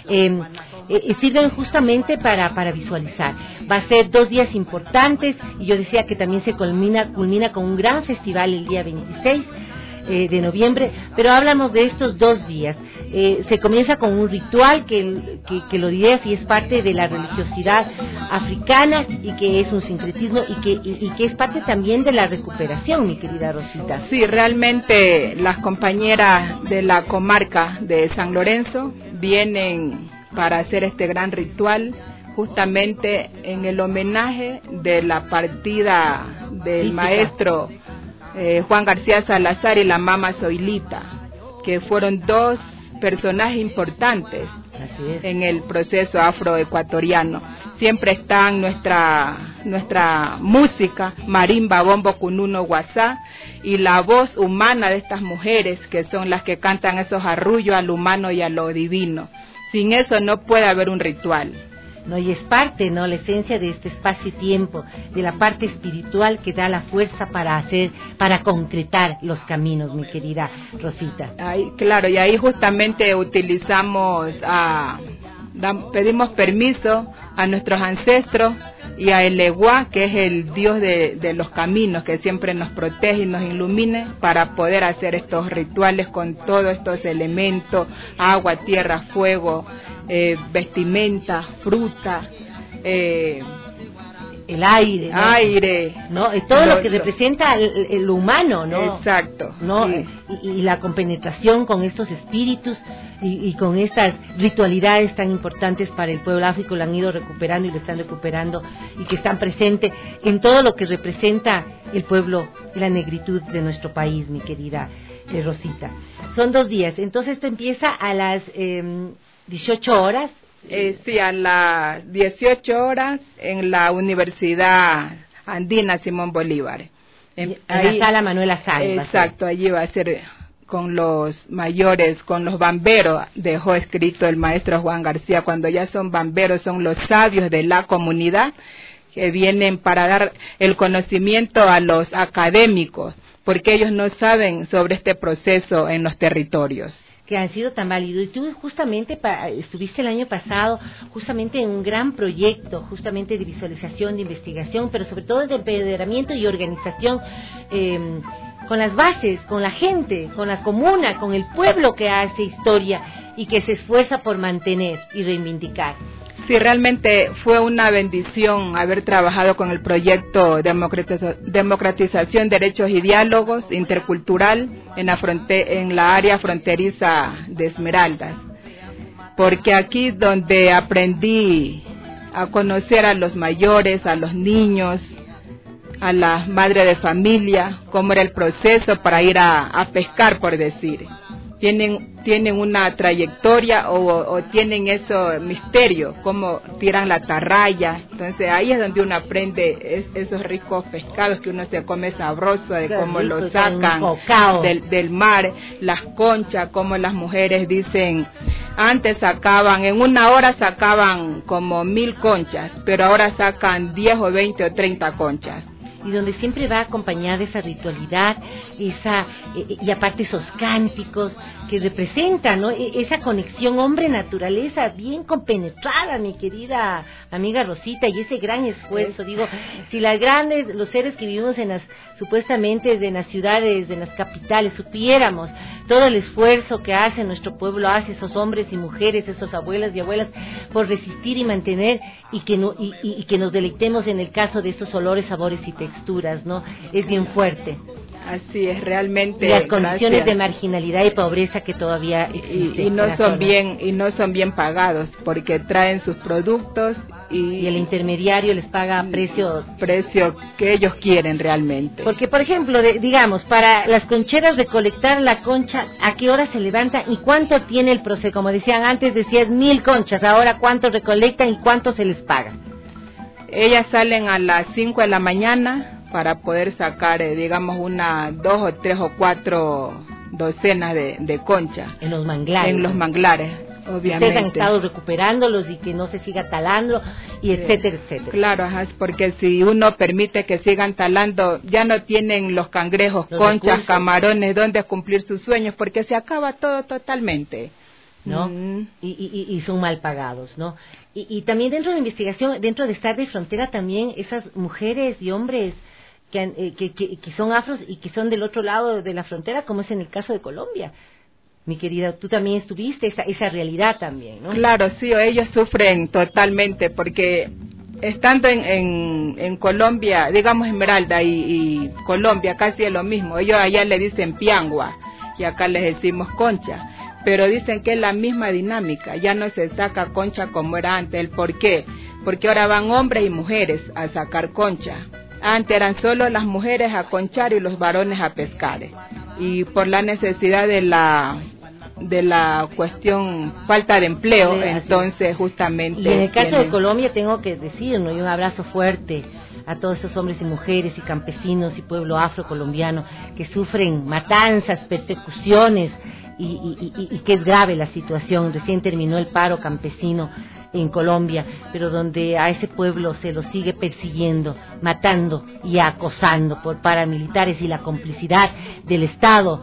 sirven justamente para visualizar. Va a ser 2 días importantes, y yo decía que también se culmina con un gran festival el día 26 de noviembre, pero hablamos de estos 2 días. Se comienza con un ritual que lo diré así, es parte de la religiosidad africana y que es un sincretismo y que es parte también de la recuperación, mi querida Rosita. Sí, realmente las compañeras de la comarca de San Lorenzo vienen para hacer este gran ritual justamente en el homenaje de la partida del maestro Juan García Salazar y la Mama Zoilita, que fueron 2 personajes importantes en el proceso afroecuatoriano. Siempre están nuestra música, marimba, bombo, cununo, guasá, y la voz humana de estas mujeres, que son las que cantan esos arrullos al humano y a lo divino. Sin eso no puede haber un ritual. No, y es parte, ¿no?, la esencia de este espacio y tiempo, de la parte espiritual que da la fuerza para concretar los caminos, mi querida Rosita. Claro, y ahí justamente pedimos permiso a nuestros ancestros y a el Eguá, que es el Dios de los caminos, que siempre nos protege y nos ilumine para poder hacer estos rituales con todos estos elementos: agua, tierra, fuego, vestimenta, fruta, el aire, ¿no? Aire, ¿no? Todo lo que representa lo humano, ¿no? Exacto. ¿No? Sí. Y la compenetración con estos espíritus y con estas ritualidades tan importantes para el pueblo áfrico, lo han ido recuperando y lo están recuperando, y que están presentes en todo lo que representa el pueblo y la negritud de nuestro país, mi querida Rosita. Son 2 días, entonces esto empieza a las 18 horas. Sí, a las 18 horas en la Universidad Andina Simón Bolívar. En la sala Manuela Sáenz. Exacto, allí va a ser con los mayores, con los bamberos, dejó escrito el maestro Juan García. Cuando ya son bamberos, son los sabios de la comunidad que vienen para dar el conocimiento a los académicos, porque ellos no saben sobre este proceso en los territorios. Que han sido tan válidos. Y tú justamente estuviste el año pasado justamente en un gran proyecto, justamente de visualización, de investigación, pero sobre todo de empoderamiento y organización con las bases, con la gente, con la comuna, con el pueblo que hace historia y que se esfuerza por mantener y reivindicar. Sí, realmente fue una bendición haber trabajado con el proyecto Democratización, Derechos y Diálogos Intercultural en la área fronteriza de Esmeraldas, porque aquí donde aprendí a conocer a los mayores, a los niños, a las madres de familia, cómo era el proceso para ir a pescar, por decir. Tienen una trayectoria o tienen eso misterio, cómo tiran la atarraya. Entonces ahí es donde uno aprende esos ricos pescados que uno se come sabroso, de cómo lo sacan del mar, las conchas, cómo las mujeres dicen, antes sacaban, en 1 hora sacaban como 1000 conchas, pero ahora sacan 10 o 20 o 30 conchas. y donde siempre va acompañada esa ritualidad, y aparte esos cánticos que representan, ¿no? Esa conexión hombre-naturaleza bien compenetrada, mi querida amiga Rosita, y ese gran esfuerzo. Digo, si los seres que vivimos supuestamente en las ciudades, en las capitales, supiéramos todo el esfuerzo que hace nuestro pueblo, hace esos hombres y mujeres, esos abuelas y abuelas, por resistir y mantener, y que nos deleitemos en el caso de esos olores, sabores y texturas, ¿no? Es bien fuerte. Así es, realmente. Y las condiciones de marginalidad y pobreza que todavía existen. Y no son bien pagados, porque traen sus productos y el intermediario les paga precio que ellos quieren realmente. Porque, por ejemplo, digamos, para las concheras recolectar la concha, ¿a qué hora se levantan y cuánto tiene el proceso? Como decían antes, decían 1000 conchas, ahora ¿cuánto recolectan y cuánto se les paga? Ellas salen a las 5 de la mañana para poder sacar, digamos, 2 o 3 o 4 docenas de concha. En los manglares. En los manglares, obviamente. Ustedes han estado recuperándolos y que no se siga talando, y etcétera, etcétera. Claro, porque si uno permite que sigan talando, ya no tienen los cangrejos, conchas, recursos, camarones, donde cumplir sus sueños, porque se acaba todo totalmente. ¿No? Y son mal pagados, ¿no? Y también dentro de la investigación, dentro de estar de frontera, también esas mujeres y hombres que son afros y que son del otro lado de la frontera, como es en el caso de Colombia. Mi querida, tú también estuviste esa realidad también, ¿no? Claro, sí, ellos sufren totalmente, porque estando en Colombia, digamos Esmeralda y Colombia, casi es lo mismo. Ellos allá le dicen piangua y acá les decimos concha, pero dicen que es la misma dinámica, ya no se saca concha como era antes. ¿El por qué? Porque ahora van hombres y mujeres a sacar concha. Antes eran solo las mujeres a conchar y los varones a pescar, y por la necesidad de la cuestión falta de empleo, entonces justamente. Y en el caso de Colombia tengo que decir, ¿no? Y un abrazo fuerte a todos esos hombres y mujeres y campesinos y pueblo afrocolombiano que sufren matanzas, persecuciones, y que es grave la situación. Recién terminó el paro campesino en Colombia, pero donde a ese pueblo se lo sigue persiguiendo, matando y acosando por paramilitares, y la complicidad del Estado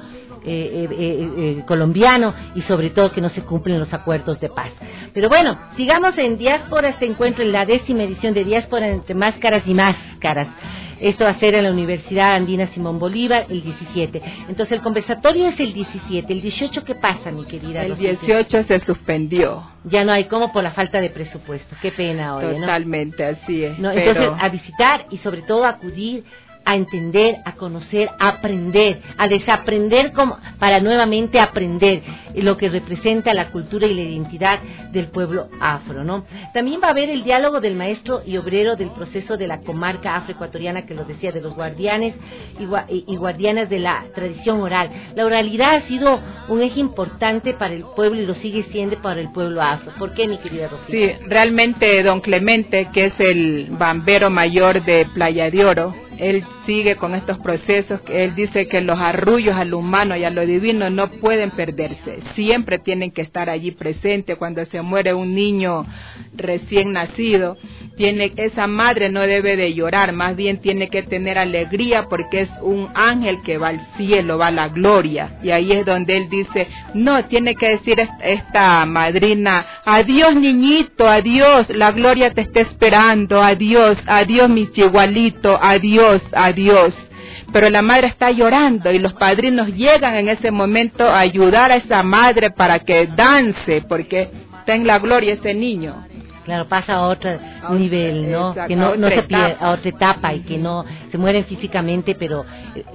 colombiano, y sobre todo que no se cumplen los acuerdos de paz. Pero bueno, sigamos en Diáspora, este encuentro en la 10ª edición de Diáspora entre máscaras y máscaras. Esto va a ser en la Universidad Andina Simón Bolívar el 17. Entonces el conversatorio es el 17. ¿El 18 qué pasa, mi querida? El 18 se suspendió. Ya no hay, como por la falta de presupuesto. Qué pena hoy, ¿no? Totalmente, así es. No, entonces a visitar y sobre todo a acudir, a entender, a conocer, a aprender, a desaprender para nuevamente aprender lo que representa la cultura y la identidad del pueblo afro, ¿no? También va a haber el diálogo del maestro y obrero del proceso de la comarca afroecuatoriana, que lo decía, de los guardianes y guardianas de la tradición oral. La oralidad ha sido un eje importante para el pueblo y lo sigue siendo para el pueblo afro. ¿Por qué, mi querida Rosita? Sí, realmente don Clemente, que es el bambero mayor de Playa de Oro, él sigue con estos procesos. Él dice que los arrullos a lo humano y a lo divino no pueden perderse, siempre tienen que estar allí presentes. Cuando se muere un niño recién nacido, esa madre no debe de llorar, más bien tiene que tener alegría, porque es un ángel que va al cielo, va a la gloria. Y ahí es donde él dice, no, tiene que decir esta madrina, adiós niñito, adiós, la gloria te está esperando, adiós, adiós mi chigualito, adiós, adiós. Pero la madre está llorando y los padrinos llegan en ese momento a ayudar a esa madre para que dance, porque está en la gloria ese niño. Claro, pasa a otro nivel, ¿no? Exacto, que no se pierde, a otra etapa, y que no se mueren físicamente, pero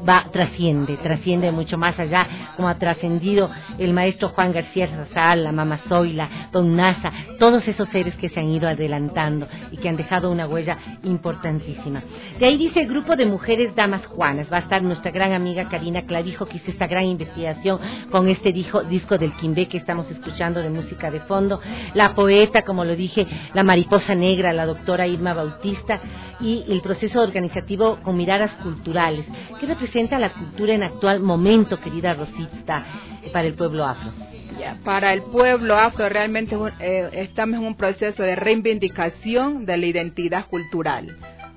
trasciende mucho más allá, como ha trascendido el maestro Juan García Razal, la mamá Zoila, don Nasa, todos esos seres que se han ido adelantando y que han dejado una huella importantísima. De ahí dice el grupo de mujeres damas Juanas. Va a estar nuestra gran amiga Karina Clavijo, que hizo esta gran investigación con este disco del Quimbé que estamos escuchando de música de fondo. La poeta, como lo dije, la mariposa negra, la doctora Irma Bautista, y el proceso organizativo con miradas culturales. ¿Qué representa la cultura en actual momento, querida Rosita, para el pueblo afro? Para el pueblo afro realmente estamos en un proceso de reivindicación de la identidad cultural.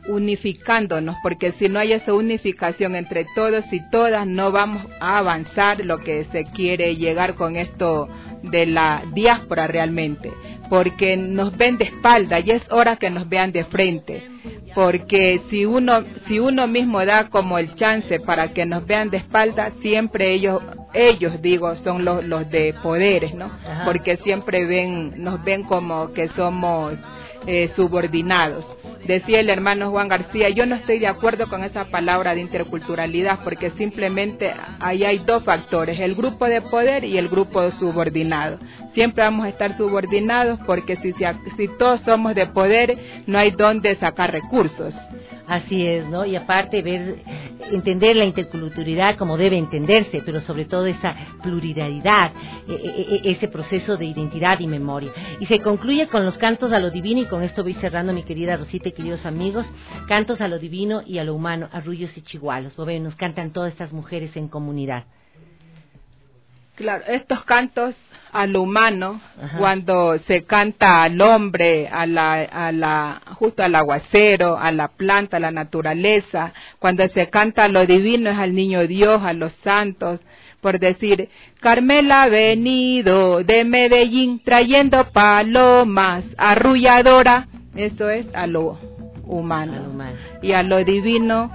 unificándonos, porque si no hay esa unificación entre todos y todas, no vamos a avanzar lo que se quiere llegar con esto de la diáspora realmente, porque nos ven de espalda y es hora que nos vean de frente, porque si uno mismo da como el chance para que nos vean de espalda, siempre ellos digo, son los de poderes, ¿no? Ajá. Porque siempre nos ven como que somos subordinados. Decía el hermano Juan García, yo no estoy de acuerdo con esa palabra de interculturalidad, porque simplemente ahí hay dos factores, el grupo de poder y el grupo de subordinado. Siempre vamos a estar subordinados, porque si todos somos de poder, no hay dónde sacar recursos. Así es, ¿no? Y aparte entender la interculturalidad como debe entenderse, pero sobre todo esa pluralidad, ese proceso de identidad y memoria. Y se concluye con los cantos a lo divino, y con esto voy cerrando, mi querida Rosita y queridos amigos, cantos a lo divino y a lo humano, arrullos y chigualos. Nos cantan todas estas mujeres en comunidad. Claro, estos cantos a lo humano, ajá, cuando se canta al hombre, justo al aguacero, a la planta, a la naturaleza, cuando se canta a lo divino es al niño Dios, a los santos, por decir, Carmela ha venido de Medellín trayendo palomas, arrulladora, eso es a lo humano. Y a lo divino,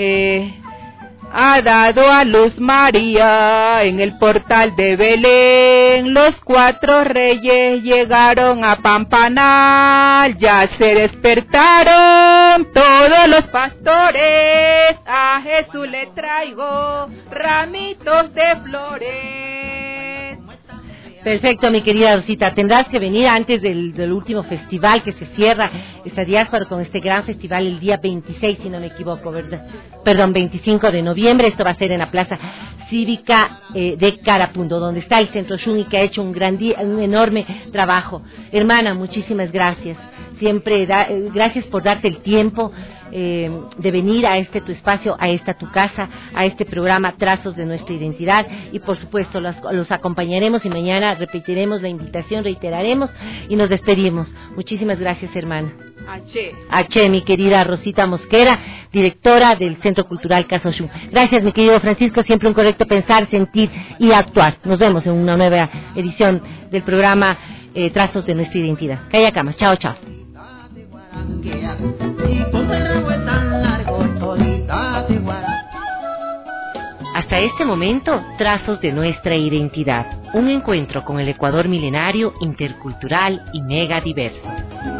ha dado a luz María en el portal de Belén. Los 4 reyes llegaron a Pampanal, ya se despertaron todos los pastores. A Jesús le traigo ramitos de flores. Perfecto, mi querida Rosita, tendrás que venir antes del último festival que se cierra esta diáspora con este gran festival el día 26, si no me equivoco, ¿verdad? Perdón, 25 de noviembre, esto va a ser en la Plaza Cívica de Carapundo, donde está el Centro Shun, que ha hecho un enorme trabajo. Hermana, muchísimas gracias. Siempre gracias por darte el tiempo de venir a tu espacio, a esta tu casa, a este programa Trazos de Nuestra Identidad, y por supuesto los acompañaremos y mañana repetiremos la invitación, reiteraremos y nos despedimos. Muchísimas gracias, hermana. Aché, mi querida Rosita Mosquera, directora del Centro Cultural Casa Oshun. Gracias, mi querido Francisco, siempre un correcto pensar, sentir y actuar. Nos vemos en una nueva edición del programa Trazos de Nuestra Identidad. Calla cama, chao, chao. Hasta este momento, Trazos de Nuestra Identidad, un encuentro con el Ecuador milenario, intercultural y mega diverso.